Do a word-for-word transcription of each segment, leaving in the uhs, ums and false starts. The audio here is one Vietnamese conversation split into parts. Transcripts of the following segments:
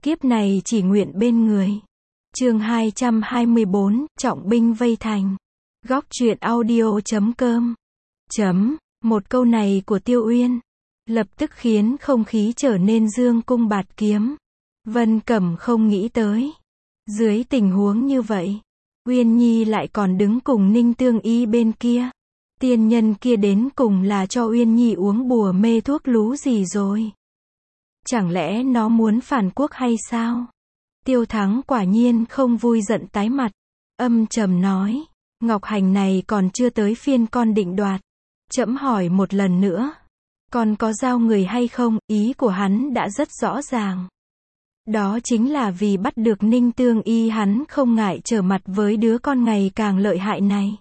Kiếp này chỉ nguyện bên người. Chương hai trăm hai mươi bốn, trọng binh vây thành. Góc truyện audio chấm com. Chấm, một câu này của Tiêu Uyên, lập tức khiến không khí trở nên dương cung bạt kiếm. Vân Cẩm không nghĩ tới. Dưới tình huống như vậy, Uyên Nhi lại còn đứng cùng Ninh Tương Y bên kia. Tiên nhân kia đến cùng là cho Uyên Nhi uống bùa mê thuốc lú gì rồi? Chẳng lẽ nó muốn phản quốc hay sao? Tiêu Thắng quả nhiên không vui giận tái mặt. Âm trầm nói, Ngọc Hành này còn chưa tới phiên con định đoạt. Trẫm hỏi một lần nữa. Con có giao người hay không? Ý của hắn đã rất rõ ràng. Đó chính là vì bắt được Ninh Tương Y, hắn không ngại trở mặt với đứa con ngày càng lợi hại này.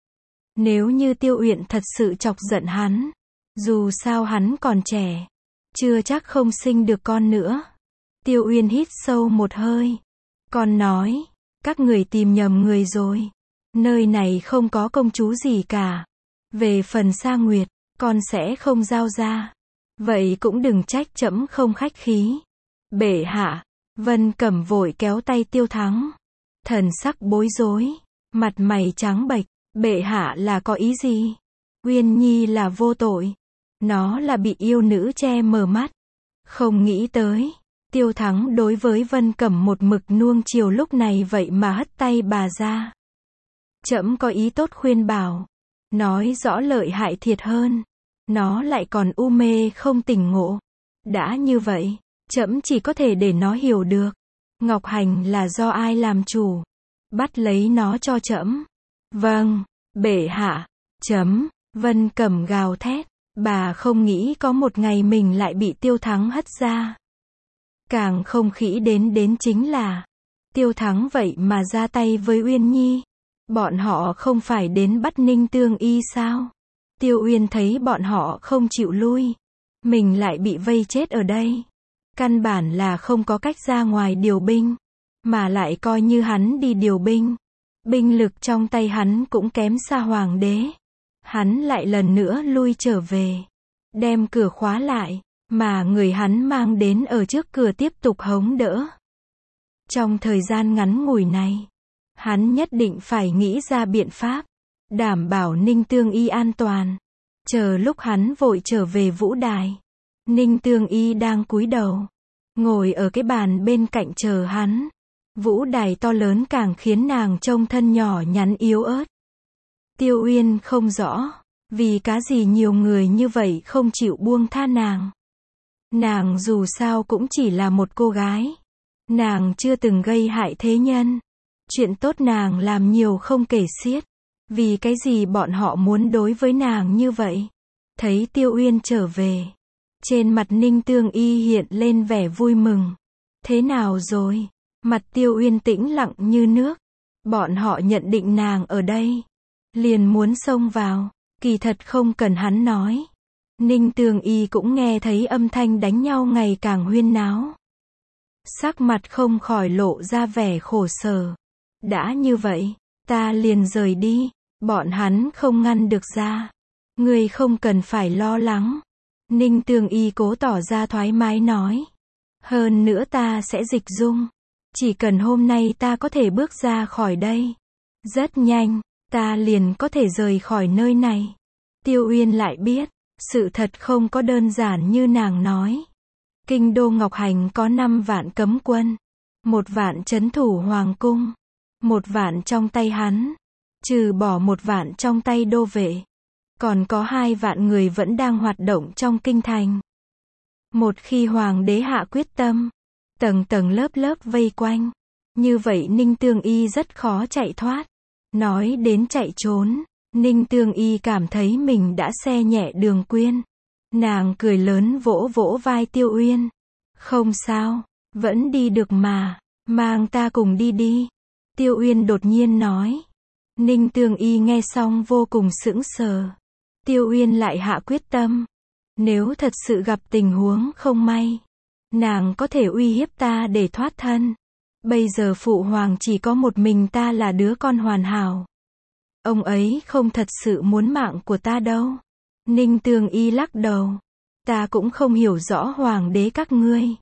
Nếu như Tiêu Uyển thật sự chọc giận hắn, dù sao hắn còn trẻ, chưa chắc không sinh được con nữa. Tiêu Uyên hít sâu một hơi. Con nói, các người tìm nhầm người rồi. Nơi này không có công chúa gì cả. Về phần Sa Nguyệt, con sẽ không giao ra. Vậy cũng đừng trách trẫm không khách khí. Bệ hạ. Vân Cẩm vội kéo tay Tiêu Thắng. Thần sắc bối rối, mặt mày trắng bệch. Bệ hạ là có ý gì? Uyên Nhi là vô tội. Nó là bị yêu nữ che mờ mắt. Không nghĩ tới. Tiêu Thắng đối với Vân Cẩm một mực nuông chiều lúc này vậy mà hất tay bà ra. Trẫm có ý tốt khuyên bảo. Nói rõ lợi hại thiệt hơn. Nó lại còn u mê không tỉnh ngộ. Đã như vậy, trẫm chỉ có thể để nó hiểu được. Ngọc Hành là do ai làm chủ. Bắt lấy nó cho trẫm. Vâng, bệ hạ. Chấm. Vân Cẩm gào thét. Bà không nghĩ có một ngày mình lại bị Tiêu Thắng hất ra. Càng không nghĩ đến đến chính là Tiêu Thắng vậy mà ra tay với Uyên Nhi. Bọn họ không phải đến bắt Ninh Tương Y sao? Tiêu Uyên thấy bọn họ không chịu lui, mình lại bị vây chết ở đây. Căn bản là không có cách ra ngoài điều binh, mà lại coi như hắn đi điều binh. Binh lực trong tay hắn cũng kém xa hoàng đế. Hắn lại lần nữa lui trở về, đem cửa khóa lại, mà người hắn mang đến ở trước cửa tiếp tục hống đỡ. Trong thời gian ngắn ngủi này, hắn nhất định phải nghĩ ra biện pháp, đảm bảo Ninh Tương Y an toàn. Chờ lúc hắn vội trở về vũ đài, Ninh Tương Y đang cúi đầu, ngồi ở cái bàn bên cạnh chờ hắn. Vũ đài to lớn càng khiến nàng trông thân nhỏ nhắn yếu ớt. Tiêu Uyên không rõ, vì cái gì nhiều người như vậy không chịu buông tha nàng. Nàng dù sao cũng chỉ là một cô gái. Nàng chưa từng gây hại thế nhân. Chuyện tốt nàng làm nhiều không kể xiết. Vì cái gì bọn họ muốn đối với nàng như vậy? Thấy Tiêu Uyên trở về, trên mặt Ninh Tương Y hiện lên vẻ vui mừng. Thế nào rồi? Mặt Tiêu Uyên tĩnh lặng như nước. Bọn họ nhận định nàng ở đây, liền muốn xông vào. Kỳ thật không cần hắn nói, Ninh Tương Y cũng nghe thấy âm thanh đánh nhau ngày càng huyên náo. Sắc mặt không khỏi lộ ra vẻ khổ sở. Đã như vậy, ta liền rời đi. Bọn hắn không ngăn được ra. Ngươi không cần phải lo lắng. Ninh Tương Y cố tỏ ra thoải mái nói. Hơn nữa ta sẽ dịch dung. Chỉ cần hôm nay ta có thể bước ra khỏi đây, rất nhanh, ta liền có thể rời khỏi nơi này. Tiêu Uyên lại biết, sự thật không có đơn giản như nàng nói. Kinh đô Ngọc Hành có năm vạn cấm quân, một vạn trấn thủ hoàng cung, một vạn trong tay hắn, trừ bỏ một vạn trong tay đô vệ, còn có hai vạn người vẫn đang hoạt động trong kinh thành. Một khi hoàng đế hạ quyết tâm, tầng tầng lớp lớp vây quanh, như vậy Ninh Tương Y rất khó chạy thoát. Nói đến chạy trốn, Ninh Tương Y cảm thấy mình đã xe nhẹ đường quyên. Nàng cười lớn vỗ vỗ vai Tiêu Uyên. Không sao, vẫn đi được mà, mang ta cùng đi đi. Tiêu Uyên đột nhiên nói. Ninh Tương Y nghe xong vô cùng sững sờ. Tiêu Uyên lại hạ quyết tâm. Nếu thật sự gặp tình huống không may, nàng có thể uy hiếp ta để thoát thân. Bây giờ phụ hoàng chỉ có một mình ta là đứa con hoàn hảo. Ông ấy không thật sự muốn mạng của ta đâu. Ninh Tương Y lắc đầu. Ta cũng không hiểu rõ hoàng đế các ngươi.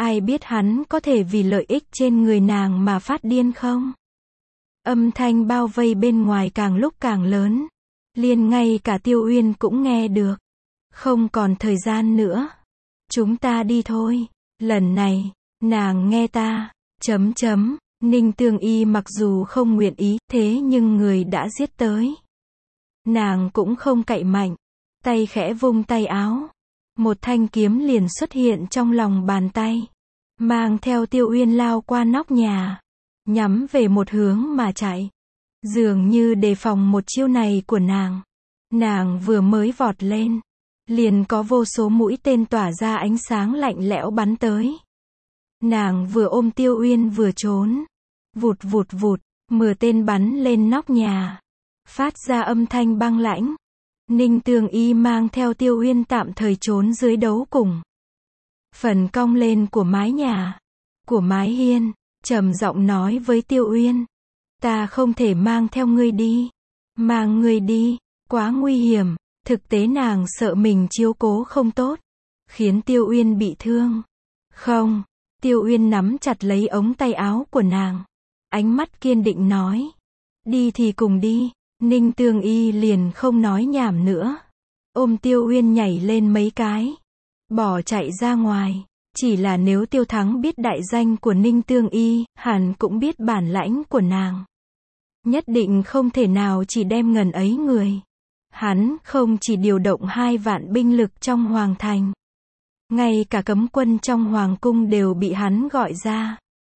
Ai biết hắn có thể vì lợi ích trên người nàng mà phát điên không? Âm thanh bao vây bên ngoài càng lúc càng lớn. Liền ngay cả Tiêu Uyên cũng nghe được. Không còn thời gian nữa. Chúng ta đi thôi. Lần này, nàng nghe ta. Chấm chấm. Ninh Tương Y mặc dù không nguyện ý, thế nhưng người đã giết tới. Nàng cũng không cậy mạnh. Tay khẽ vung tay áo. Một thanh kiếm liền xuất hiện trong lòng bàn tay. Mang theo Tiêu Uyên lao qua nóc nhà. Nhắm về một hướng mà chạy. Dường như đề phòng một chiêu này của nàng. Nàng vừa mới vọt lên. Liền có vô số mũi tên tỏa ra ánh sáng lạnh lẽo bắn tới. Nàng vừa ôm Tiêu Uyên vừa trốn. Vụt vụt vụt, mưa tên bắn lên nóc nhà. Phát ra âm thanh băng lãnh. Ninh Tương Y mang theo Tiêu Uyên tạm thời trốn dưới đấu cùng. Phần cong lên của mái nhà, của mái hiên, trầm giọng nói với Tiêu Uyên. Ta không thể mang theo ngươi đi. Mang ngươi đi, quá nguy hiểm. Thực tế nàng sợ mình chiếu cố không tốt. Khiến Tiêu Uyên bị thương. Không, Tiêu Uyên nắm chặt lấy ống tay áo của nàng. Ánh mắt kiên định nói. Đi thì cùng đi. Ninh Tương Y liền không nói nhảm nữa. Ôm Tiêu Uyên nhảy lên mấy cái. Bỏ chạy ra ngoài. Chỉ là nếu Tiêu Thắng biết đại danh của Ninh Tương Y, hẳn cũng biết bản lãnh của nàng. Nhất định không thể nào chỉ đem ngần ấy người. Hắn không chỉ điều động hai vạn binh lực trong hoàng thành. Ngay cả cấm quân trong hoàng cung đều bị hắn gọi ra.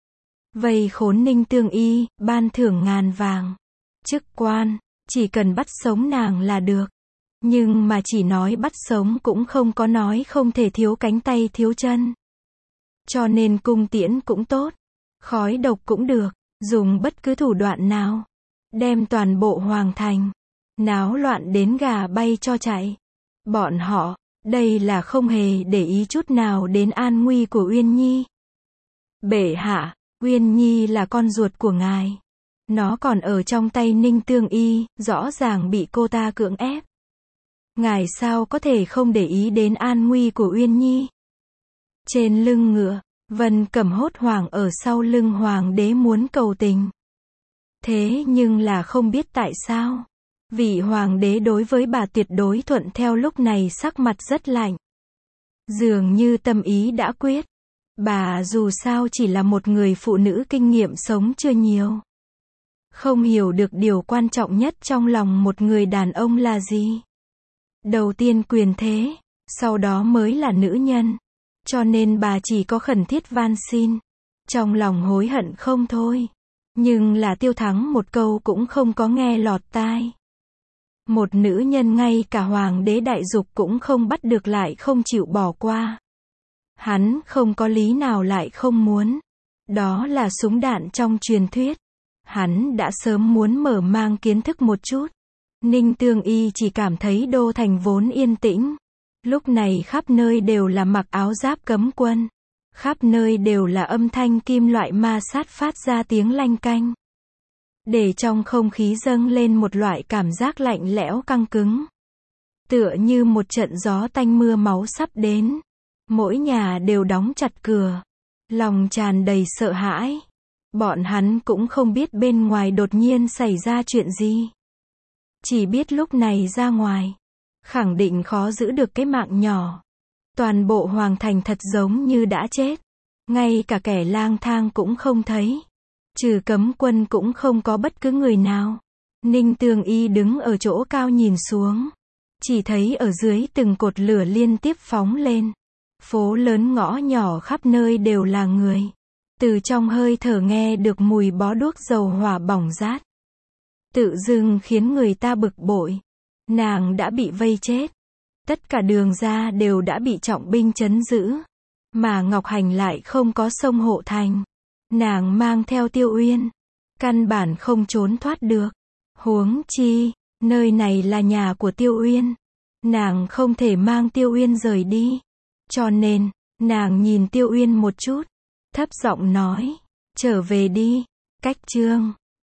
Vây khốn Ninh Tương Y, ban thưởng ngàn vàng. Chức quan, chỉ cần bắt sống nàng là được. Nhưng mà chỉ nói bắt sống cũng không có nói không thể thiếu cánh tay thiếu chân. Cho nên cung tiễn cũng tốt. Khói độc cũng được. Dùng bất cứ thủ đoạn nào. Đem toàn bộ hoàng thành. Náo loạn đến gà bay cho chạy. Bọn họ, đây là không hề để ý chút nào đến an nguy của Uyên Nhi. Bệ hạ, Uyên Nhi là con ruột của ngài. Nó còn ở trong tay Ninh Tương Y, rõ ràng bị cô ta cưỡng ép. Ngài sao có thể không để ý đến an nguy của Uyên Nhi? Trên lưng ngựa, Vân Cẩm hốt hoảng ở sau lưng hoàng đế muốn cầu tình. Thế nhưng là không biết tại sao. Vị hoàng đế đối với bà tuyệt đối thuận theo lúc này sắc mặt rất lạnh. Dường như tâm ý đã quyết. Bà dù sao chỉ là một người phụ nữ kinh nghiệm sống chưa nhiều. Không hiểu được điều quan trọng nhất trong lòng một người đàn ông là gì. Đầu tiên quyền thế, sau đó mới là nữ nhân. Cho nên bà chỉ có khẩn thiết van xin. Trong lòng hối hận không thôi. Nhưng là Tiêu Thắng một câu cũng không có nghe lọt tai. Một nữ nhân ngay cả hoàng đế đại dục cũng không bắt được lại không chịu bỏ qua. Hắn không có lý nào lại không muốn. Đó là súng đạn trong truyền thuyết. Hắn đã sớm muốn mở mang kiến thức một chút. Ninh Tương Y chỉ cảm thấy đô thành vốn yên tĩnh. Lúc này khắp nơi đều là mặc áo giáp cấm quân. Khắp nơi đều là âm thanh kim loại ma sát phát ra tiếng lanh canh. Để trong không khí dâng lên một loại cảm giác lạnh lẽo căng cứng. Tựa như một trận gió tanh mưa máu sắp đến. Mỗi nhà đều đóng chặt cửa. Lòng tràn đầy sợ hãi. Bọn hắn cũng không biết bên ngoài đột nhiên xảy ra chuyện gì. Chỉ biết lúc này ra ngoài. Khẳng định khó giữ được cái mạng nhỏ. Toàn bộ hoàng thành thật giống như đã chết. Ngay cả kẻ lang thang cũng không thấy. Trừ cấm quân cũng không có bất cứ người nào. Ninh Tương Y đứng ở chỗ cao nhìn xuống. Chỉ thấy ở dưới từng cột lửa liên tiếp phóng lên. Phố lớn ngõ nhỏ khắp nơi đều là người. Từ trong hơi thở nghe được mùi bó đuốc dầu hỏa bỏng rát. Tự dưng khiến người ta bực bội. Nàng đã bị vây chết. Tất cả đường ra đều đã bị trọng binh trấn giữ. Mà Ngọc Hành lại không có sông hộ thành. Nàng mang theo Tiêu Uyên. Căn bản không trốn thoát được. Huống chi, nơi này là nhà của Tiêu Uyên. Nàng không thể mang Tiêu Uyên rời đi. Cho nên, nàng nhìn Tiêu Uyên một chút. Thấp giọng nói. Trở về đi. Cách chương.